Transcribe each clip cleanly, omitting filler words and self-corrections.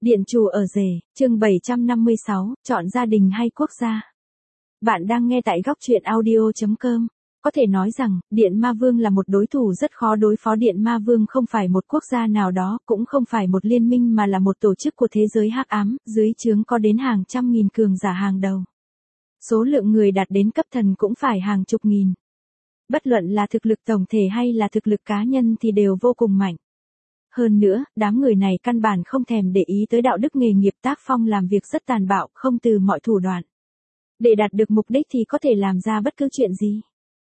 Điện chủ ở rể, chương 756, chọn gia đình hay quốc gia. Bạn đang nghe tại góc truyện audio.com. Có thể nói rằng, Điện Ma Vương là một đối thủ rất khó đối phó. Điện Ma Vương không phải một quốc gia nào đó, cũng không phải một liên minh mà là một tổ chức của thế giới hắc ám, dưới trướng có đến hàng trăm nghìn cường giả hàng đầu. Số lượng người đạt đến cấp thần cũng phải hàng chục nghìn. Bất luận là thực lực tổng thể hay là thực lực cá nhân thì đều vô cùng mạnh. Hơn nữa, đám người này căn bản không thèm để ý tới đạo đức nghề nghiệp, tác phong làm việc rất tàn bạo, không từ mọi thủ đoạn. Để đạt được mục đích thì có thể làm ra bất cứ chuyện gì.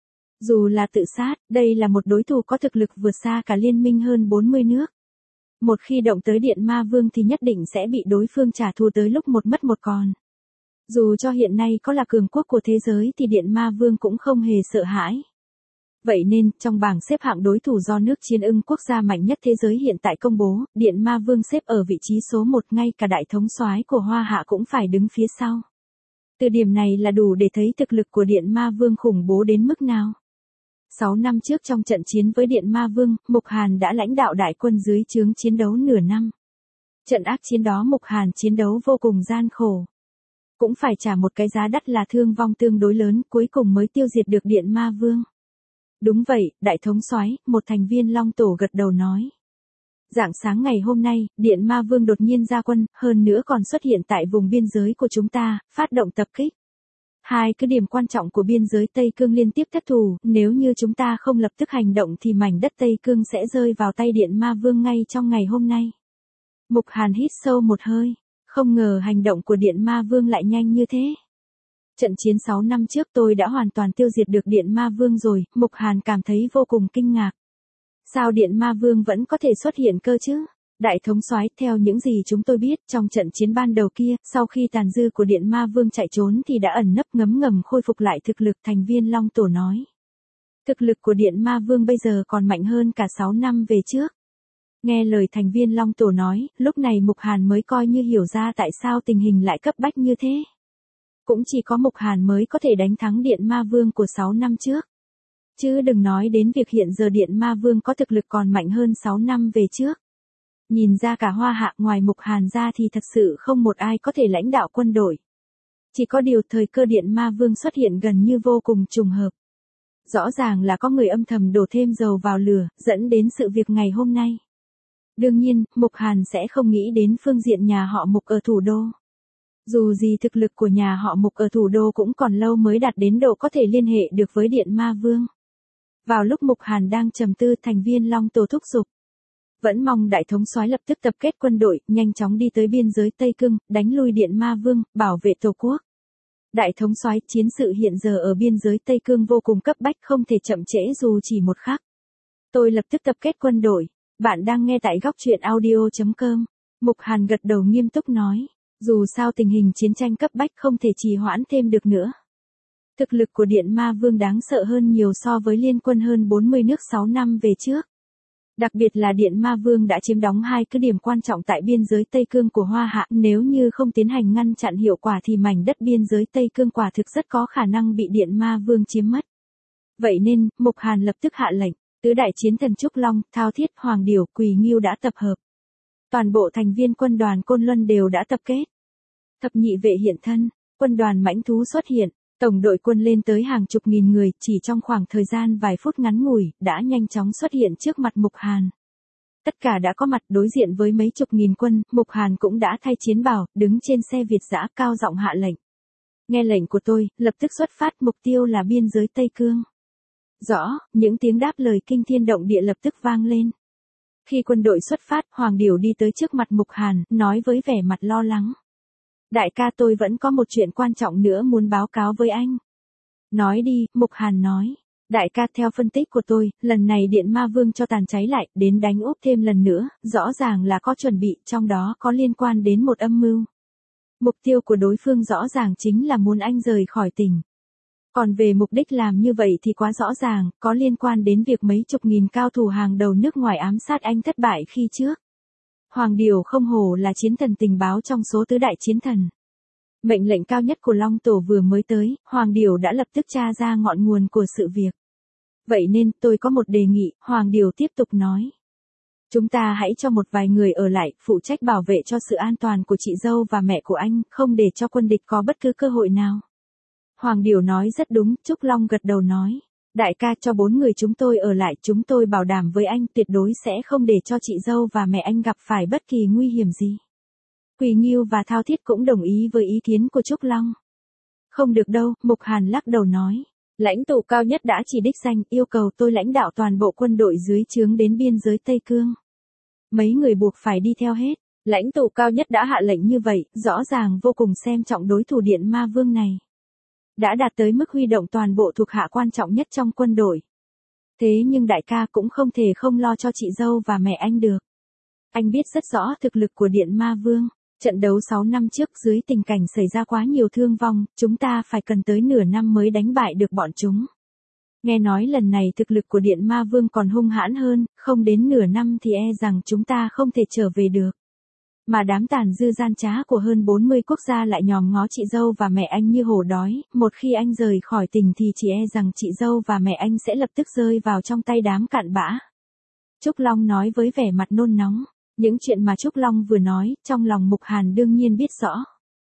Dù là tự sát, đây là một đối thủ có thực lực vượt xa cả liên minh hơn 40 nước. Một khi động tới Điện Ma Vương thì nhất định sẽ bị đối phương trả thù tới lúc một mất một còn. Dù cho hiện nay có là cường quốc của thế giới thì Điện Ma Vương cũng không hề sợ hãi. Vậy nên, trong bảng xếp hạng đối thủ do nước Chiến Ưng, quốc gia mạnh nhất thế giới hiện tại công bố, Điện Ma Vương xếp ở vị trí số 1, ngay cả đại thống soái của Hoa Hạ cũng phải đứng phía sau. Từ điểm này là đủ để thấy thực lực của Điện Ma Vương khủng bố đến mức nào. 6 năm trước trong trận chiến với Điện Ma Vương, Mục Hàn đã lãnh đạo đại quân dưới trướng chiến đấu nửa năm. Trận ác chiến đó Mục Hàn chiến đấu vô cùng gian khổ. Cũng phải trả một cái giá đắt là thương vong tương đối lớn, cuối cùng mới tiêu diệt được Điện Ma Vương. Đúng vậy, đại thống soái, một thành viên Long Tổ gật đầu nói. Rạng sáng ngày hôm nay, Điện Ma Vương đột nhiên ra quân, hơn nữa còn xuất hiện tại vùng biên giới của chúng ta, phát động tập kích. Hai cái điểm quan trọng của biên giới Tây Cương liên tiếp thất thủ, nếu như chúng ta không lập tức hành động thì mảnh đất Tây Cương sẽ rơi vào tay Điện Ma Vương ngay trong ngày hôm nay. Mục Hàn hít sâu một hơi, không ngờ hành động của Điện Ma Vương lại nhanh như thế. Trận chiến 6 năm trước tôi đã hoàn toàn tiêu diệt được Điện Ma Vương rồi, Mục Hàn cảm thấy vô cùng kinh ngạc. Sao Điện Ma Vương vẫn có thể xuất hiện cơ chứ? Đại thống soái, theo những gì chúng tôi biết, trong trận chiến ban đầu kia, sau khi tàn dư của Điện Ma Vương chạy trốn thì đã ẩn nấp ngấm ngầm khôi phục lại thực lực, thành viên Long Tổ nói. Thực lực của Điện Ma Vương bây giờ còn mạnh hơn cả 6 năm về trước. Nghe lời thành viên Long Tổ nói, lúc này Mục Hàn mới coi như hiểu ra tại sao tình hình lại cấp bách như thế. Cũng chỉ có Mục Hàn mới có thể đánh thắng Điện Ma Vương của 6 năm trước. Chứ đừng nói đến việc hiện giờ Điện Ma Vương có thực lực còn mạnh hơn 6 năm về trước. Nhìn ra cả Hoa Hạ ngoài Mục Hàn ra thì thật sự không một ai có thể lãnh đạo quân đội. Chỉ có điều thời cơ Điện Ma Vương xuất hiện gần như vô cùng trùng hợp. Rõ ràng là có người âm thầm đổ thêm dầu vào lửa, dẫn đến sự việc ngày hôm nay. Đương nhiên, Mục Hàn sẽ không nghĩ đến phương diện nhà họ Mục ở thủ đô. Dù gì thực lực của nhà họ Mục ở thủ đô cũng còn lâu mới đạt đến độ có thể liên hệ được với Điện Ma Vương. Vào lúc Mục Hàn đang trầm tư, thành viên Long Tổ thúc giục. Vẫn mong đại thống soái lập tức tập kết quân đội, nhanh chóng đi tới biên giới Tây Cương, đánh lui Điện Ma Vương, bảo vệ Tổ quốc. Đại thống soái, chiến sự hiện giờ ở biên giới Tây Cương vô cùng cấp bách, không thể chậm trễ dù chỉ một khắc. Tôi lập tức tập kết quân đội. Bạn đang nghe tại góc truyện audio.com. Mục Hàn gật đầu nghiêm túc nói. Dù sao tình hình chiến tranh cấp bách không thể trì hoãn thêm được nữa. Thực lực của Điện Ma Vương đáng sợ hơn nhiều so với liên quân hơn 40 nước 6 năm về trước. Đặc biệt là Điện Ma Vương đã chiếm đóng hai cứ điểm quan trọng tại biên giới Tây Cương của Hoa Hạ, nếu như không tiến hành ngăn chặn hiệu quả thì mảnh đất biên giới Tây Cương quả thực rất có khả năng bị Điện Ma Vương chiếm mất. Vậy nên, Mục Hàn lập tức hạ lệnh, tứ đại chiến thần Trúc Long, Thao Thiết, Hoàng Điểu, Quỳ Ngưu đã tập hợp. Toàn bộ thành viên quân đoàn Côn Luân đều đã tập kết. Thập nhị vệ hiện thân, quân đoàn mãnh thú xuất hiện, tổng đội quân lên tới hàng chục nghìn người, chỉ trong khoảng thời gian vài phút ngắn ngủi, đã nhanh chóng xuất hiện trước mặt Mục Hàn. Tất cả đã có mặt đối diện với mấy chục nghìn quân, Mục Hàn cũng đã thay chiến bào, đứng trên xe Việt dã cao giọng hạ lệnh. Nghe lệnh của tôi, lập tức xuất phát, mục tiêu là biên giới Tây Cương. Rõ, những tiếng đáp lời kinh thiên động địa lập tức vang lên. Khi quân đội xuất phát, Hoàng Điểu đi tới trước mặt Mục Hàn, nói với vẻ mặt lo lắng. Đại ca, tôi vẫn có một chuyện quan trọng nữa muốn báo cáo với anh. Nói đi, Mục Hàn nói. Đại ca, theo phân tích của tôi, lần này Điện Ma Vương cho tàn cháy lại, đến đánh úp thêm lần nữa, rõ ràng là có chuẩn bị, trong đó có liên quan đến một âm mưu. Mục tiêu của đối phương rõ ràng chính là muốn anh rời khỏi tỉnh. Còn về mục đích làm như vậy thì quá rõ ràng, có liên quan đến việc mấy chục nghìn cao thủ hàng đầu nước ngoài ám sát anh thất bại khi trước. Hoàng Điểu không hổ là chiến thần tình báo trong số tứ đại chiến thần. Mệnh lệnh cao nhất của Long Tổ vừa mới tới, Hoàng Điểu đã lập tức tra ra ngọn nguồn của sự việc. Vậy nên tôi có một đề nghị, Hoàng Điểu tiếp tục nói. Chúng ta hãy cho một vài người ở lại, phụ trách bảo vệ cho sự an toàn của chị dâu và mẹ của anh, không để cho quân địch có bất cứ cơ hội nào. Hoàng Điểu nói rất đúng, Trúc Long gật đầu nói. Đại ca, cho 4 người chúng tôi ở lại, chúng tôi bảo đảm với anh tuyệt đối sẽ không để cho chị dâu và mẹ anh gặp phải bất kỳ nguy hiểm gì. Quỳ Nghiêu và Thao Thiết cũng đồng ý với ý kiến của Trúc Long. Không được đâu, Mục Hàn lắc đầu nói. Lãnh tụ cao nhất đã chỉ đích danh, yêu cầu tôi lãnh đạo toàn bộ quân đội dưới trướng đến biên giới Tây Cương. Mấy người buộc phải đi theo hết. Lãnh tụ cao nhất đã hạ lệnh như vậy, rõ ràng vô cùng xem trọng đối thủ Điện Ma Vương này. Đã đạt tới mức huy động toàn bộ thuộc hạ quan trọng nhất trong quân đội. Thế nhưng đại ca cũng không thể không lo cho chị dâu và mẹ anh được. Anh biết rất rõ thực lực của Điện Ma Vương. Trận đấu 6 năm trước dưới tình cảnh xảy ra quá nhiều thương vong, chúng ta phải cần tới nửa năm mới đánh bại được bọn chúng. Nghe nói lần này thực lực của Điện Ma Vương còn hung hãn hơn, không đến nửa năm thì e rằng chúng ta không thể trở về được. Mà đám tàn dư gian trá của hơn 40 quốc gia lại nhòm ngó chị dâu và mẹ anh như hổ đói, một khi anh rời khỏi tỉnh thì chỉ e rằng chị dâu và mẹ anh sẽ lập tức rơi vào trong tay đám cặn bã. Trúc Long nói với vẻ mặt nôn nóng. Những chuyện mà Trúc Long vừa nói, trong lòng Mục Hàn đương nhiên biết rõ.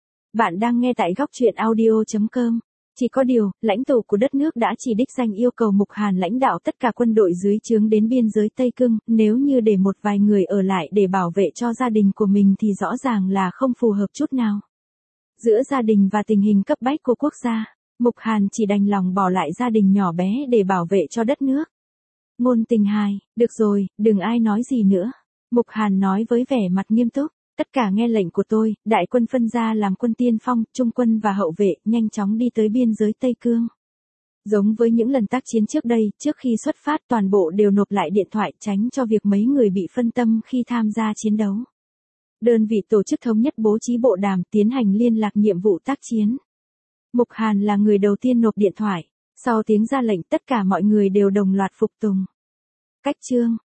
Bạn đang nghe tại góc truyện audio.com. Chỉ có điều, lãnh tụ của đất nước đã chỉ đích danh yêu cầu Mục Hàn lãnh đạo tất cả quân đội dưới trướng đến biên giới Tây Cương, nếu như để một vài người ở lại để bảo vệ cho gia đình của mình thì rõ ràng là không phù hợp chút nào. Giữa gia đình và tình hình cấp bách của quốc gia, Mục Hàn chỉ đành lòng bỏ lại gia đình nhỏ bé để bảo vệ cho đất nước. Ngôn Tình Hài, được rồi, đừng ai nói gì nữa. Mục Hàn nói với vẻ mặt nghiêm túc, tất cả nghe lệnh của tôi, đại quân phân ra làm quân tiên phong, trung quân và hậu vệ, nhanh chóng đi tới biên giới Tây Cương. Giống với những lần tác chiến trước đây, trước khi xuất phát toàn bộ đều nộp lại điện thoại tránh cho việc mấy người bị phân tâm khi tham gia chiến đấu. Đơn vị tổ chức thống nhất bố trí bộ đàm tiến hành liên lạc nhiệm vụ tác chiến. Mục Hàn là người đầu tiên nộp điện thoại, sau tiếng ra lệnh tất cả mọi người đều đồng loạt phục tùng. Cách chương